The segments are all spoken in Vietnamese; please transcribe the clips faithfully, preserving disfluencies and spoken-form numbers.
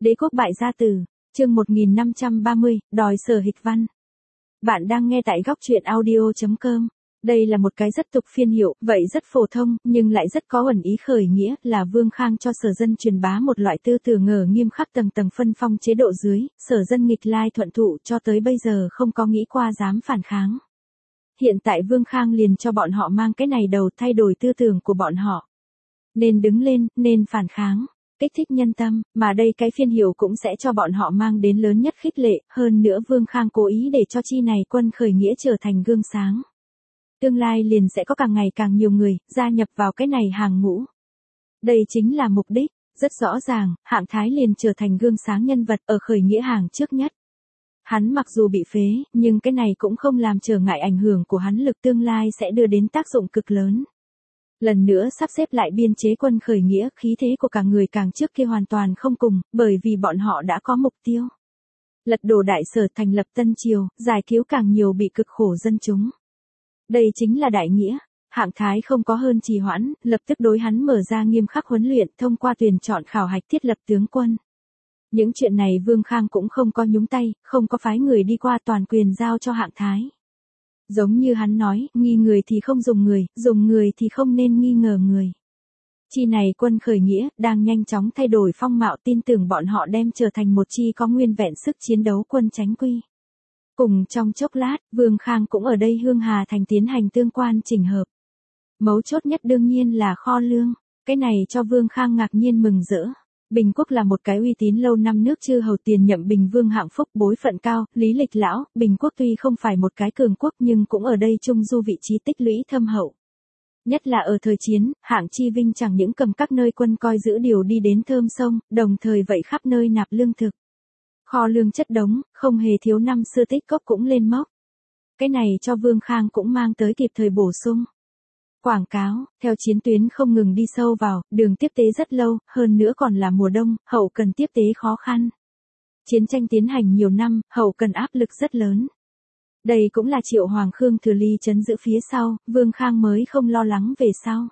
Đế quốc bại gia tử, chương một nghìn năm trăm ba mươi, đòi Sở Hịch Văn. Bạn đang nghe tại góc truyện audio chấm com. Đây là một cái rất tục phiên hiệu, vậy rất phổ thông, nhưng lại rất có ẩn ý khởi nghĩa, là Vương Khang cho Sở dân truyền bá một loại tư tưởng ngờ nghiêm khắc tầng tầng phân phong chế độ dưới, Sở dân nghịch lai thuận thụ cho tới bây giờ không có nghĩ qua dám phản kháng. Hiện tại Vương Khang liền cho bọn họ mang cái này đầu thay đổi tư tưởng của bọn họ. Nên đứng lên, nên phản kháng, kích thích nhân tâm, mà đây cái phiên hiệu cũng sẽ cho bọn họ mang đến lớn nhất khích lệ, hơn nữa Vương Khang cố ý để cho chi này quân khởi nghĩa trở thành gương sáng. Tương lai liền sẽ có càng ngày càng nhiều người gia nhập vào cái này hàng ngũ. Đây chính là mục đích, rất rõ ràng, Hạng Thái liền trở thành gương sáng nhân vật ở khởi nghĩa hàng trước nhất. Hắn mặc dù bị phế, nhưng cái này cũng không làm trở ngại ảnh hưởng của hắn lực tương lai sẽ đưa đến tác dụng cực lớn. Lần nữa sắp xếp lại biên chế quân khởi nghĩa, khí thế của cả người càng trước kia hoàn toàn không cùng, bởi vì bọn họ đã có mục tiêu. Lật đổ Đại Sở, thành lập Tân Triều, giải cứu càng nhiều bị cực khổ dân chúng. Đây chính là đại nghĩa. Hạng Thái không có hơn trì hoãn, lập tức đối hắn mở ra nghiêm khắc huấn luyện, thông qua tuyển chọn khảo hạch thiết lập tướng quân. Những chuyện này Vương Khang cũng không có nhúng tay, không có phái người đi qua, toàn quyền giao cho Hạng Thái. Giống như hắn nói, nghi người thì không dùng người, dùng người thì không nên nghi ngờ người. Chi này quân khởi nghĩa, đang nhanh chóng thay đổi phong mạo, tin tưởng bọn họ đem trở thành một chi có nguyên vẹn sức chiến đấu quân chánh quy. Cùng trong chốc lát, Vương Khang cũng ở đây Hương Hà Thành tiến hành tương quan chỉnh hợp. Mấu chốt nhất đương nhiên là kho lương, cái này cho Vương Khang ngạc nhiên mừng rỡ. Bình Quốc là một cái uy tín lâu năm nước chư hầu tiền nhậm Bình Vương Hạng Phúc, bối phận cao, lý lịch lão. Bình Quốc tuy không phải một cái cường quốc nhưng cũng ở đây trung du vị trí tích lũy thâm hậu. Nhất là ở thời chiến, Hạng Chi Vinh chẳng những cầm các nơi quân coi giữ điều đi đến thơm sông, đồng thời vậy khắp nơi nạp lương thực. Kho lương chất đống, không hề thiếu, năm xưa tích cốc cũng lên mốc. Cái này cho Vương Khang cũng mang tới kịp thời bổ sung. Quảng cáo, theo chiến tuyến không ngừng đi sâu vào, đường tiếp tế rất lâu, hơn nữa còn là mùa đông, hậu cần tiếp tế khó khăn. Chiến tranh tiến hành nhiều năm, hậu cần áp lực rất lớn. Đây cũng là Triệu Hoàng Khương Thừa Ly trấn giữ phía sau, Vương Khang mới không lo lắng về sau.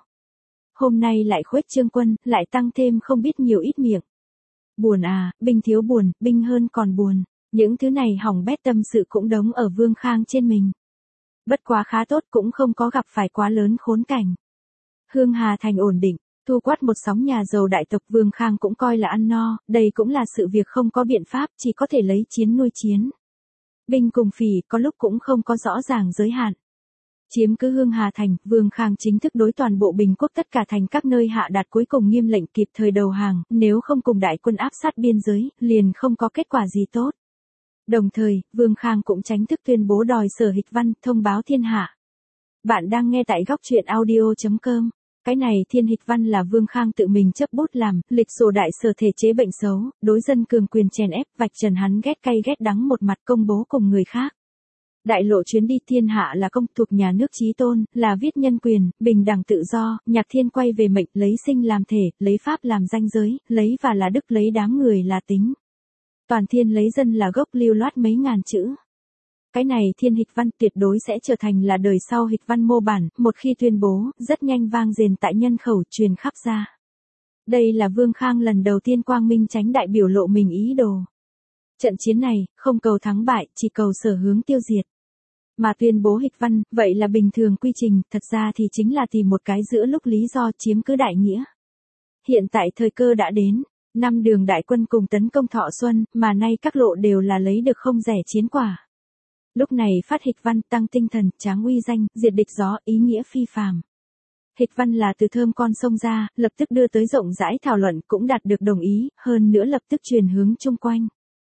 Hôm nay lại khuếch trương quân, lại tăng thêm không biết nhiều ít miệng. Buồn à, binh thiếu buồn, binh hơn còn buồn. Những thứ này hỏng bét tâm sự cũng đống ở Vương Khang trên mình. Bất quá khá tốt, cũng không có gặp phải quá lớn khốn cảnh. Hương Hà Thành ổn định, thu quát một sóng nhà giàu đại tộc, Vương Khang cũng coi là ăn no, đây cũng là sự việc không có biện pháp, chỉ có thể lấy chiến nuôi chiến. Binh cùng phỉ có lúc cũng không có rõ ràng giới hạn. Chiếm cứ Hương Hà Thành, Vương Khang chính thức đối toàn bộ Bình Quốc tất cả thành các nơi hạ đạt cuối cùng nghiêm lệnh kịp thời đầu hàng, nếu không cùng đại quân áp sát biên giới, liền không có kết quả gì tốt. Đồng thời, Vương Khang cũng chính thức tuyên bố đòi Sở Hịch Văn, thông báo thiên hạ. Bạn đang nghe tại góc truyện audio chấm com. Cái này Thiên Hịch Văn là Vương Khang tự mình chấp bút làm, lịch sổ Đại Sở thể chế bệnh xấu, đối dân cường quyền chèn ép, vạch trần hắn ghét cay ghét đắng một mặt, công bố cùng người khác. Đại lộ chuyến đi thiên hạ là công, thuộc nhà nước chí tôn, là viết nhân quyền, bình đẳng tự do, nhạc thiên quay về mệnh, lấy sinh làm thể, lấy pháp làm danh giới, lấy và là đức, lấy đám người là tính. Toàn thiên lấy dân là gốc, lưu loát mấy ngàn chữ. Cái này Thiên Hịch Văn tuyệt đối sẽ trở thành là đời sau Hịch Văn mô bản, một khi tuyên bố, rất nhanh vang dền tại nhân khẩu, truyền khắp ra. Đây là Vương Khang lần đầu tiên quang minh chánh đại biểu lộ mình ý đồ. Trận chiến này, không cầu thắng bại, chỉ cầu sở hướng tiêu diệt. Mà tuyên bố Hịch Văn, vậy là bình thường quy trình, thật ra thì chính là tìm một cái giữa lúc lý do chiếm cứ đại nghĩa. Hiện tại thời cơ đã đến. Năm đường đại quân cùng tấn công Thọ Xuân, mà nay các lộ đều là lấy được không rẻ chiến quả. Lúc này phát Hịch Văn, tăng tinh thần, tráng uy danh, diệt địch gió, ý nghĩa phi phàm. Hịch Văn là từ thơm con sông ra, lập tức đưa tới rộng rãi thảo luận, cũng đạt được đồng ý, hơn nữa lập tức truyền hướng chung quanh.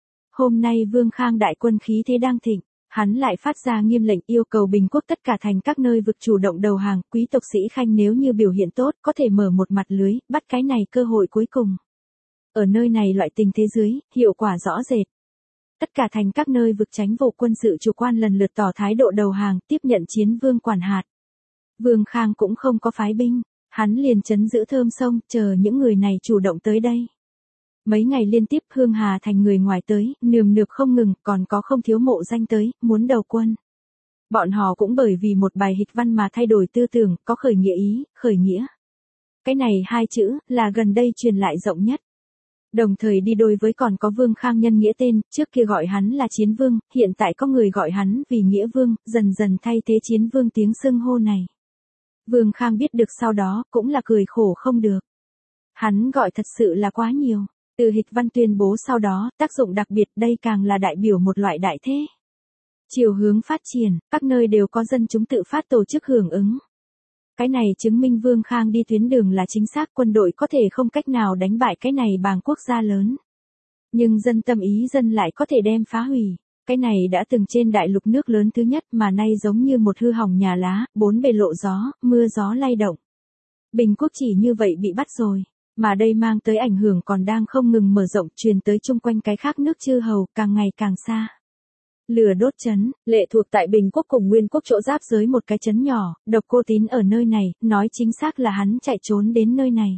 Hôm nay Vương Khang đại quân khí thế đang thịnh, hắn lại phát ra nghiêm lệnh yêu cầu Bình Quốc tất cả thành các nơi vực chủ động đầu hàng, quý tộc sĩ khanh nếu như biểu hiện tốt, có thể mở một mặt lưới, bắt cái này cơ hội cuối cùng. Ở nơi này loại tình thế dưới, hiệu quả rõ rệt. Tất cả thành các nơi vực chánh vụ quân sự chủ quan lần lượt tỏ thái độ đầu hàng, tiếp nhận chiến vương quản hạt. Vương Khang cũng không có phái binh, hắn liền trấn giữ thơm sông, chờ những người này chủ động tới đây. Mấy ngày liên tiếp Hương Hà Thành người ngoài tới, nườm nượp không ngừng, còn có không thiếu mộ danh tới, muốn đầu quân. Bọn họ cũng bởi vì một bài Hịch Văn mà thay đổi tư tưởng, có khởi nghĩa ý, khởi nghĩa. Cái này hai chữ, là gần đây truyền lại rộng nhất. Đồng thời đi đôi với còn có Vương Khang nhân nghĩa tên, trước kia gọi hắn là Chiến Vương, hiện tại có người gọi hắn vì Nghĩa Vương, dần dần thay thế Chiến Vương tiếng xưng hô này. Vương Khang biết được sau đó, cũng là cười khổ không được. Hắn gọi thật sự là quá nhiều. Từ Hịch Văn tuyên bố sau đó, tác dụng đặc biệt đây càng là đại biểu một loại đại thế. Chiều hướng phát triển, các nơi đều có dân chúng tự phát tổ chức hưởng ứng. Cái này chứng minh Vương Khang đi tuyến đường là chính xác, quân đội có thể không cách nào đánh bại cái này bàng quốc gia lớn. Nhưng dân tâm ý dân lại có thể đem phá hủy. Cái này đã từng trên đại lục nước lớn thứ nhất mà nay giống như một hư hỏng nhà lá, bốn bề lộ gió, mưa gió lay động. Bình Quốc chỉ như vậy bị bắt rồi, mà đây mang tới ảnh hưởng còn đang không ngừng mở rộng truyền tới chung quanh cái khác nước chư hầu càng ngày càng xa. Lửa đốt trấn, lệ thuộc tại Bình Quốc cùng Nguyên Quốc chỗ giáp giới một cái trấn nhỏ, Độc Cô Tín ở nơi này, nói chính xác là hắn chạy trốn đến nơi này.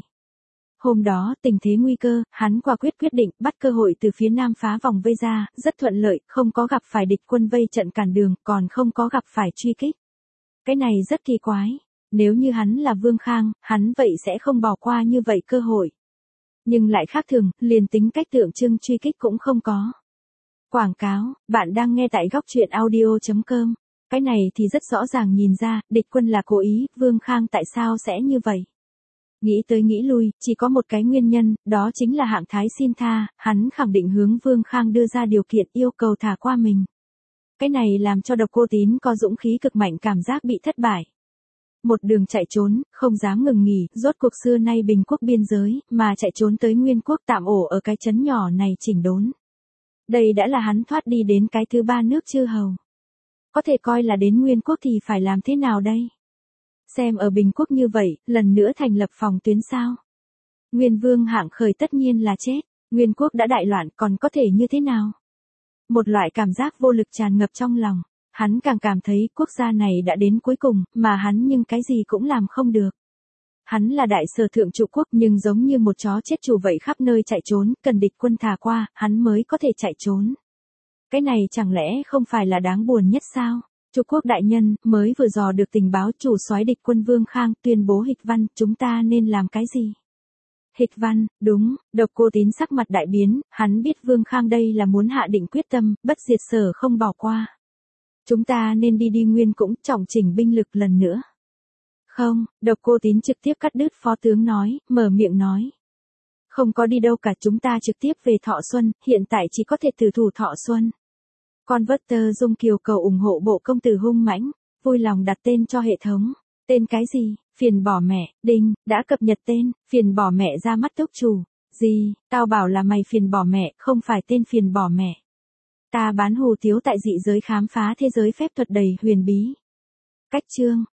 Hôm đó, tình thế nguy cơ, hắn quả quyết quyết định bắt cơ hội từ phía nam phá vòng vây ra, rất thuận lợi, không có gặp phải địch quân vây trận cản đường, còn không có gặp phải truy kích. Cái này rất kỳ quái, nếu như hắn là Vương Khang, hắn vậy sẽ không bỏ qua như vậy cơ hội. Nhưng lại khác thường, liền tính cách tượng trưng truy kích cũng không có. Quảng cáo, bạn đang nghe tại góc truyện audio chấm com. Cái này thì rất rõ ràng nhìn ra, địch quân là cố ý, Vương Khang tại sao sẽ như vậy? Nghĩ tới nghĩ lui, chỉ có một cái nguyên nhân, đó chính là Hạng Thái xin tha, hắn khẳng định hướng Vương Khang đưa ra điều kiện yêu cầu thả qua mình. Cái này làm cho Độc Cô Tín có dũng khí cực mạnh cảm giác bị thất bại. Một đường chạy trốn, không dám ngừng nghỉ, rốt cuộc xưa nay Bình Quốc biên giới, mà chạy trốn tới Nguyên Quốc tạm ổ ở cái trấn nhỏ này chỉnh đốn. Đây đã là hắn thoát đi đến cái thứ ba nước chư hầu. Có thể coi là đến Nguyên Quốc thì phải làm thế nào đây? Xem ở Bình Quốc như vậy, lần nữa thành lập phòng tuyến sao? Nguyên Vương Hạng Khởi tất nhiên là chết, Nguyên Quốc đã đại loạn còn có thể như thế nào? Một loại cảm giác vô lực tràn ngập trong lòng, hắn càng cảm thấy quốc gia này đã đến cuối cùng, mà hắn nhưng cái gì cũng làm không được. Hắn là đại sở thượng trụ quốc nhưng giống như một chó chết chủ vậy khắp nơi chạy trốn, cần địch quân thả qua, hắn mới có thể chạy trốn. Cái này chẳng lẽ không phải là đáng buồn nhất sao? Trụ quốc đại nhân mới vừa dò được tình báo chủ soái địch quân Vương Khang tuyên bố Hịch Văn, chúng ta nên làm cái gì? Hịch Văn, đúng, Độc Cô Tín sắc mặt đại biến, hắn biết Vương Khang đây là muốn hạ định quyết tâm, bất diệt sở không bỏ qua. Chúng ta nên đi đi Nguyên cũng trọng chỉnh binh lực lần nữa. Không, Độc Cô Tín trực tiếp cắt đứt phó tướng nói, mở miệng nói. Không có đi đâu cả, chúng ta trực tiếp về Thọ Xuân, hiện tại chỉ có thể tử thủ Thọ Xuân. Con vớt tơ Dung Kiều cầu ủng hộ bộ công tử hung mãnh, vui lòng đặt tên cho hệ thống. Tên cái gì? Phiền bỏ mẹ, đinh, đã cập nhật tên, phiền bỏ mẹ ra mắt túc chủ. Gì, tao bảo là mày phiền bỏ mẹ, không phải tên phiền bỏ mẹ. Ta bán hù tiếu tại dị giới khám phá thế giới phép thuật đầy huyền bí. Cách chương,